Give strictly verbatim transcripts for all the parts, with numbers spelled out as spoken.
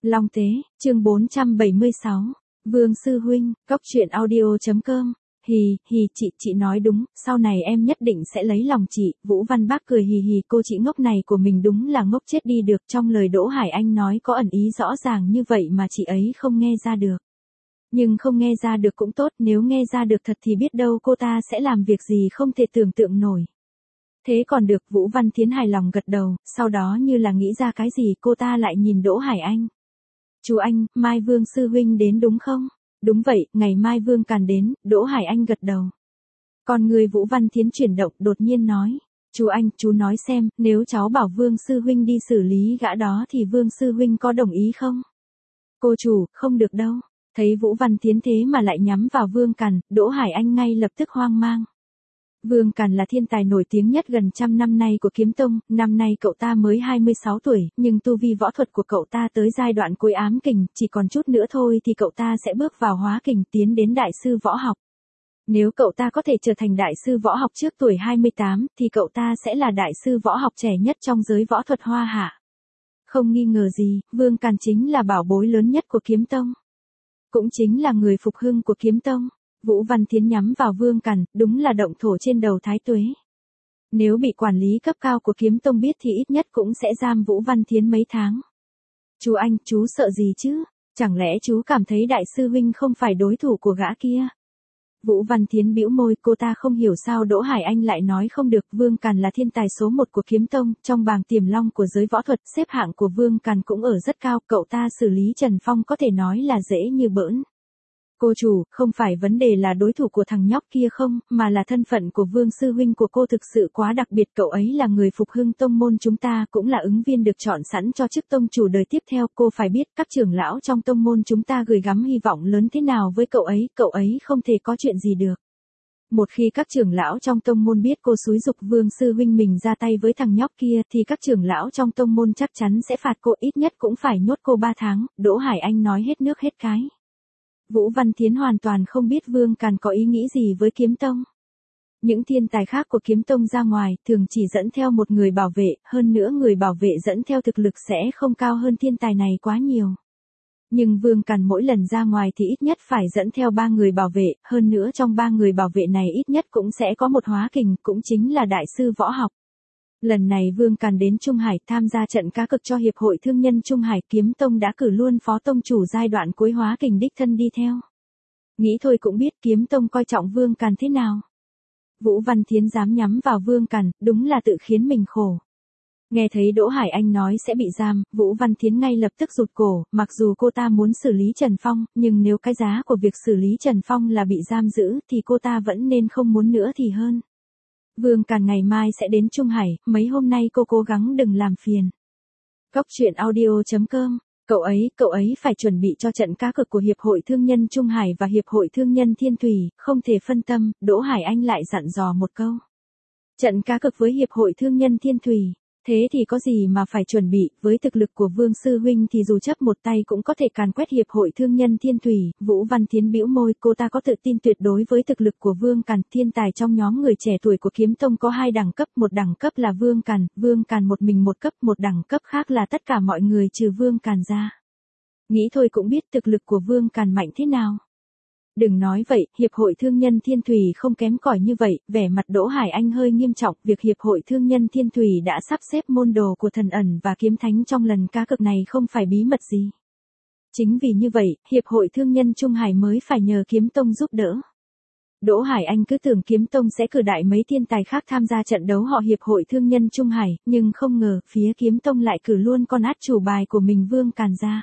Long Tế, chương bốn trăm bảy mươi sáu. Vương sư huynh, cóc truyện audio.com. Hì, hì, chị, chị nói đúng, sau này em nhất định sẽ lấy lòng chị. Vũ Văn Bác cười hì hì, cô chị ngốc này của mình đúng là ngốc chết đi được. Trong lời Đỗ Hải Anh nói có ẩn ý rõ ràng như vậy mà chị ấy không nghe ra được. Nhưng không nghe ra được cũng tốt, nếu nghe ra được thật thì biết đâu cô ta sẽ làm việc gì không thể tưởng tượng nổi. Thế còn được. Vũ Văn Thiến hài lòng gật đầu, sau đó như là nghĩ ra cái gì cô ta lại nhìn Đỗ Hải Anh. Chú anh, mai Vương sư huynh đến đúng không? Đúng vậy, ngày mai Vương Càn đến. Đỗ Hải Anh gật đầu. Còn người Vũ Văn Thiến chuyển động, đột nhiên nói. Chú anh, chú nói xem, nếu cháu bảo Vương sư huynh đi xử lý gã đó thì Vương sư huynh có đồng ý không? Cô chủ, không được đâu. Thấy Vũ Văn Thiến thế mà lại nhắm vào Vương Càn, Đỗ Hải Anh ngay lập tức hoang mang. Vương Càn là thiên tài nổi tiếng nhất gần trăm năm nay của kiếm tông, năm nay cậu ta mới hai mươi sáu tuổi, nhưng tu vi võ thuật của cậu ta tới giai đoạn cuối ám kình, chỉ còn chút nữa thôi thì cậu ta sẽ bước vào hóa kình tiến đến đại sư võ học. Nếu cậu ta có thể trở thành đại sư võ học trước tuổi hai mươi tám, thì cậu ta sẽ là đại sư võ học trẻ nhất trong giới võ thuật Hoa Hạ. Không nghi ngờ gì, Vương Càn chính là bảo bối lớn nhất của kiếm tông. Cũng chính là người phục hưng của kiếm tông. Vũ Văn Thiến nhắm vào Vương Càn, đúng là động thổ trên đầu Thái Tuế. Nếu bị quản lý cấp cao của kiếm tông biết thì ít nhất cũng sẽ giam Vũ Văn Thiến mấy tháng. Chú anh, chú sợ gì chứ? Chẳng lẽ chú cảm thấy đại sư huynh không phải đối thủ của gã kia? Vũ Văn Thiến bĩu môi, cô ta không hiểu sao Đỗ Hải Anh lại nói không được. Vương Càn là thiên tài số một của kiếm tông, trong bảng tiềm long của giới võ thuật, xếp hạng của Vương Càn cũng ở rất cao, cậu ta xử lý Trần Phong có thể nói là dễ như bỡn. Cô chủ, không phải vấn đề là đối thủ của thằng nhóc kia không, mà là thân phận của Vương sư huynh của cô thực sự quá đặc biệt. Cậu ấy là người phục hưng tông môn chúng ta, cũng là ứng viên được chọn sẵn cho chức tông chủ đời tiếp theo. Cô phải biết các trưởng lão trong tông môn chúng ta gửi gắm hy vọng lớn thế nào với cậu ấy, cậu ấy không thể có chuyện gì được. Một khi các trưởng lão trong tông môn biết cô xúi giục Vương sư huynh mình ra tay với thằng nhóc kia thì các trưởng lão trong tông môn chắc chắn sẽ phạt cô, ít nhất cũng phải nhốt cô ba tháng. Đỗ Hải Anh nói hết nước hết cái. Vũ Văn Thiến hoàn toàn không biết Vương Càn có ý nghĩ gì với kiếm tông. Những thiên tài khác của kiếm tông ra ngoài thường chỉ dẫn theo một người bảo vệ, hơn nữa người bảo vệ dẫn theo thực lực sẽ không cao hơn thiên tài này quá nhiều. Nhưng Vương Càn mỗi lần ra ngoài thì ít nhất phải dẫn theo ba người bảo vệ, hơn nữa trong ba người bảo vệ này ít nhất cũng sẽ có một hóa kình, cũng chính là đại sư võ học. Lần này Vương Càn đến Trung Hải tham gia trận cá cược cho Hiệp hội Thương nhân Trung Hải, kiếm tông đã cử luôn phó tông chủ giai đoạn cuối hóa kình đích thân đi theo. Nghĩ thôi cũng biết kiếm tông coi trọng Vương Càn thế nào. Vũ Văn Thiến dám nhắm vào Vương Càn, đúng là tự khiến mình khổ. Nghe thấy Đỗ Hải Anh nói sẽ bị giam, Vũ Văn Thiến ngay lập tức rụt cổ, mặc dù cô ta muốn xử lý Trần Phong, nhưng nếu cái giá của việc xử lý Trần Phong là bị giam giữ thì cô ta vẫn nên không muốn nữa thì hơn. Vương Càn ngày mai sẽ đến Trung Hải, mấy hôm nay cô cố gắng đừng làm phiền. Cóc truyện audio.com. Cậu ấy, cậu ấy phải chuẩn bị cho trận cá cược của Hiệp hội Thương nhân Trung Hải và Hiệp hội Thương nhân Thiên Thủy, không thể phân tâm. Đỗ Hải Anh lại dặn dò một câu. Trận cá cược với Hiệp hội Thương nhân Thiên Thủy, thế thì có gì mà phải chuẩn bị, với thực lực của Vương sư huynh thì dù chấp một tay cũng có thể càn quét Hiệp hội Thương nhân Thiên Thủy. Vũ Văn Thiến bĩu môi, cô ta có tự tin tuyệt đối với thực lực của Vương Càn. Thiên tài trong nhóm người trẻ tuổi của kiếm tông có hai đẳng cấp, một đẳng cấp là Vương Càn, Vương Càn một mình một cấp, một đẳng cấp khác là tất cả mọi người trừ Vương Càn ra. Nghĩ thôi cũng biết thực lực của Vương Càn mạnh thế nào. Đừng nói vậy, Hiệp hội Thương nhân Thiên Thủy không kém cỏi như vậy. Vẻ mặt Đỗ Hải Anh hơi nghiêm trọng, việc Hiệp hội Thương nhân Thiên Thủy đã sắp xếp môn đồ của Thần Ẩn và Kiếm Thánh trong lần cá cược này không phải bí mật gì. Chính vì như vậy, Hiệp hội Thương nhân Trung Hải mới phải nhờ Kiếm Tông giúp đỡ. Đỗ Hải Anh cứ tưởng Kiếm Tông sẽ cử đại mấy thiên tài khác tham gia trận đấu họ Hiệp hội Thương nhân Trung Hải, nhưng không ngờ, phía Kiếm Tông lại cử luôn con át chủ bài của mình Vương Càn ra.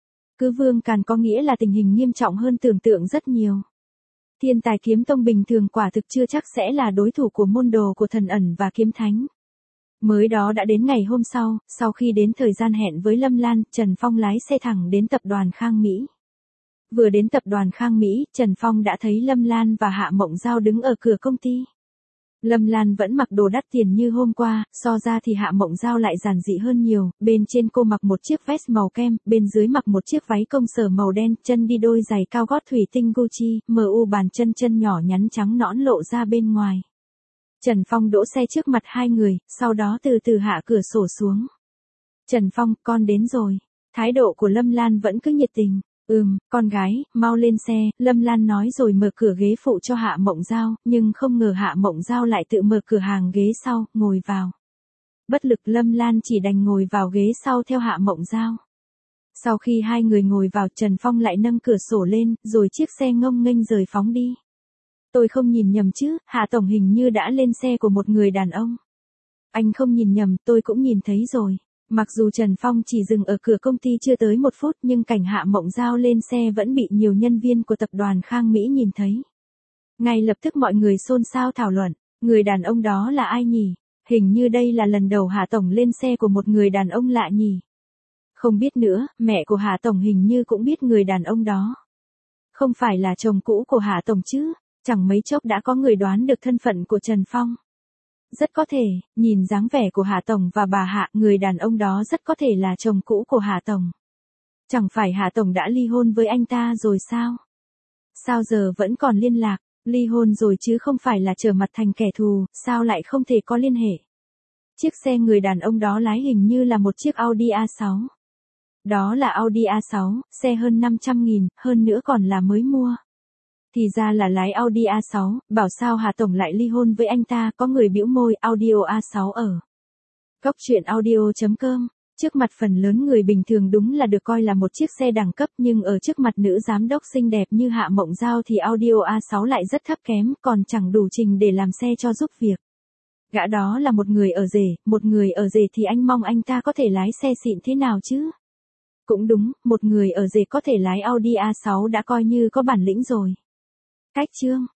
Cứ Vương Càn có nghĩa là tình hình nghiêm trọng hơn tưởng tượng rất nhiều. Thiên tài kiếm tông bình thường quả thực chưa chắc sẽ là đối thủ của môn đồ của Thần Ẩn và Kiếm Thánh. Mới đó đã đến ngày hôm sau, sau khi đến thời gian hẹn với Lâm Lan, Trần Phong lái xe thẳng đến tập đoàn Khang Mỹ. Vừa đến tập đoàn Khang Mỹ, Trần Phong đã thấy Lâm Lan và Hạ Mộng Giao đứng ở cửa công ty. Lâm Lan vẫn mặc đồ đắt tiền như hôm qua, so ra thì Hạ Mộng Giao lại giản dị hơn nhiều, bên trên cô mặc một chiếc vest màu kem, bên dưới mặc một chiếc váy công sở màu đen, chân đi đôi giày cao gót thủy tinh Gucci, mờ u bàn chân chân nhỏ nhắn trắng nõn lộ ra bên ngoài. Trần Phong đỗ xe trước mặt hai người, sau đó từ từ hạ cửa sổ xuống. Trần Phong, con đến rồi. Thái độ của Lâm Lan vẫn cứ nhiệt tình. Ừm, con gái, mau lên xe, Lâm Lan nói rồi mở cửa ghế phụ cho Hạ Mộng Giao, nhưng không ngờ Hạ Mộng Giao lại tự mở cửa hàng ghế sau, ngồi vào. Bất lực Lâm Lan chỉ đành ngồi vào ghế sau theo Hạ Mộng Giao. Sau khi hai người ngồi vào, Trần Phong lại nâng cửa sổ lên, rồi chiếc xe ngông nghênh rời phóng đi. Tôi không nhìn nhầm chứ, Hạ Tổng hình như đã lên xe của một người đàn ông. Anh không nhìn nhầm, tôi cũng nhìn thấy rồi. Mặc dù Trần Phong chỉ dừng ở cửa công ty chưa tới một phút, nhưng cảnh Hạ Mộng Giao lên xe vẫn bị nhiều nhân viên của tập đoàn Khang Mỹ nhìn thấy. Ngay lập tức mọi người xôn xao thảo luận, người đàn ông đó là ai nhỉ? Hình như đây là lần đầu Hạ Tổng lên xe của một người đàn ông lạ nhỉ? Không biết nữa, mẹ của Hạ Tổng hình như cũng biết người đàn ông đó. Không phải là chồng cũ của Hạ Tổng chứ? Chẳng mấy chốc đã có người đoán được thân phận của Trần Phong. Rất có thể, nhìn dáng vẻ của Hạ Tổng và bà Hạ, người đàn ông đó rất có thể là chồng cũ của Hạ Tổng. Chẳng phải Hạ Tổng đã ly hôn với anh ta rồi sao? Sao giờ vẫn còn liên lạc? Ly hôn rồi chứ không phải là trở mặt thành kẻ thù, sao lại không thể có liên hệ? Chiếc xe người đàn ông đó lái hình như là một chiếc Audi a sáu. Đó là Audi a sáu, xe hơn năm trăm nghìn, hơn nữa còn là mới mua. Thì ra là lái Audi a sáu, bảo sao Hà Tổng lại ly hôn với anh ta, có người bĩu môi, Audio a sáu ở. Góc truyện audio chấm com, trước mặt phần lớn người bình thường đúng là được coi là một chiếc xe đẳng cấp, nhưng ở trước mặt nữ giám đốc xinh đẹp như Hạ Mộng Giao thì Audio a sáu lại rất thấp kém, còn chẳng đủ trình để làm xe cho giúp việc. Gã đó là một người ở rể, một người ở rể thì anh mong anh ta có thể lái xe xịn thế nào chứ? Cũng đúng, một người ở rể có thể lái Audi a sáu đã coi như có bản lĩnh rồi. Cách chương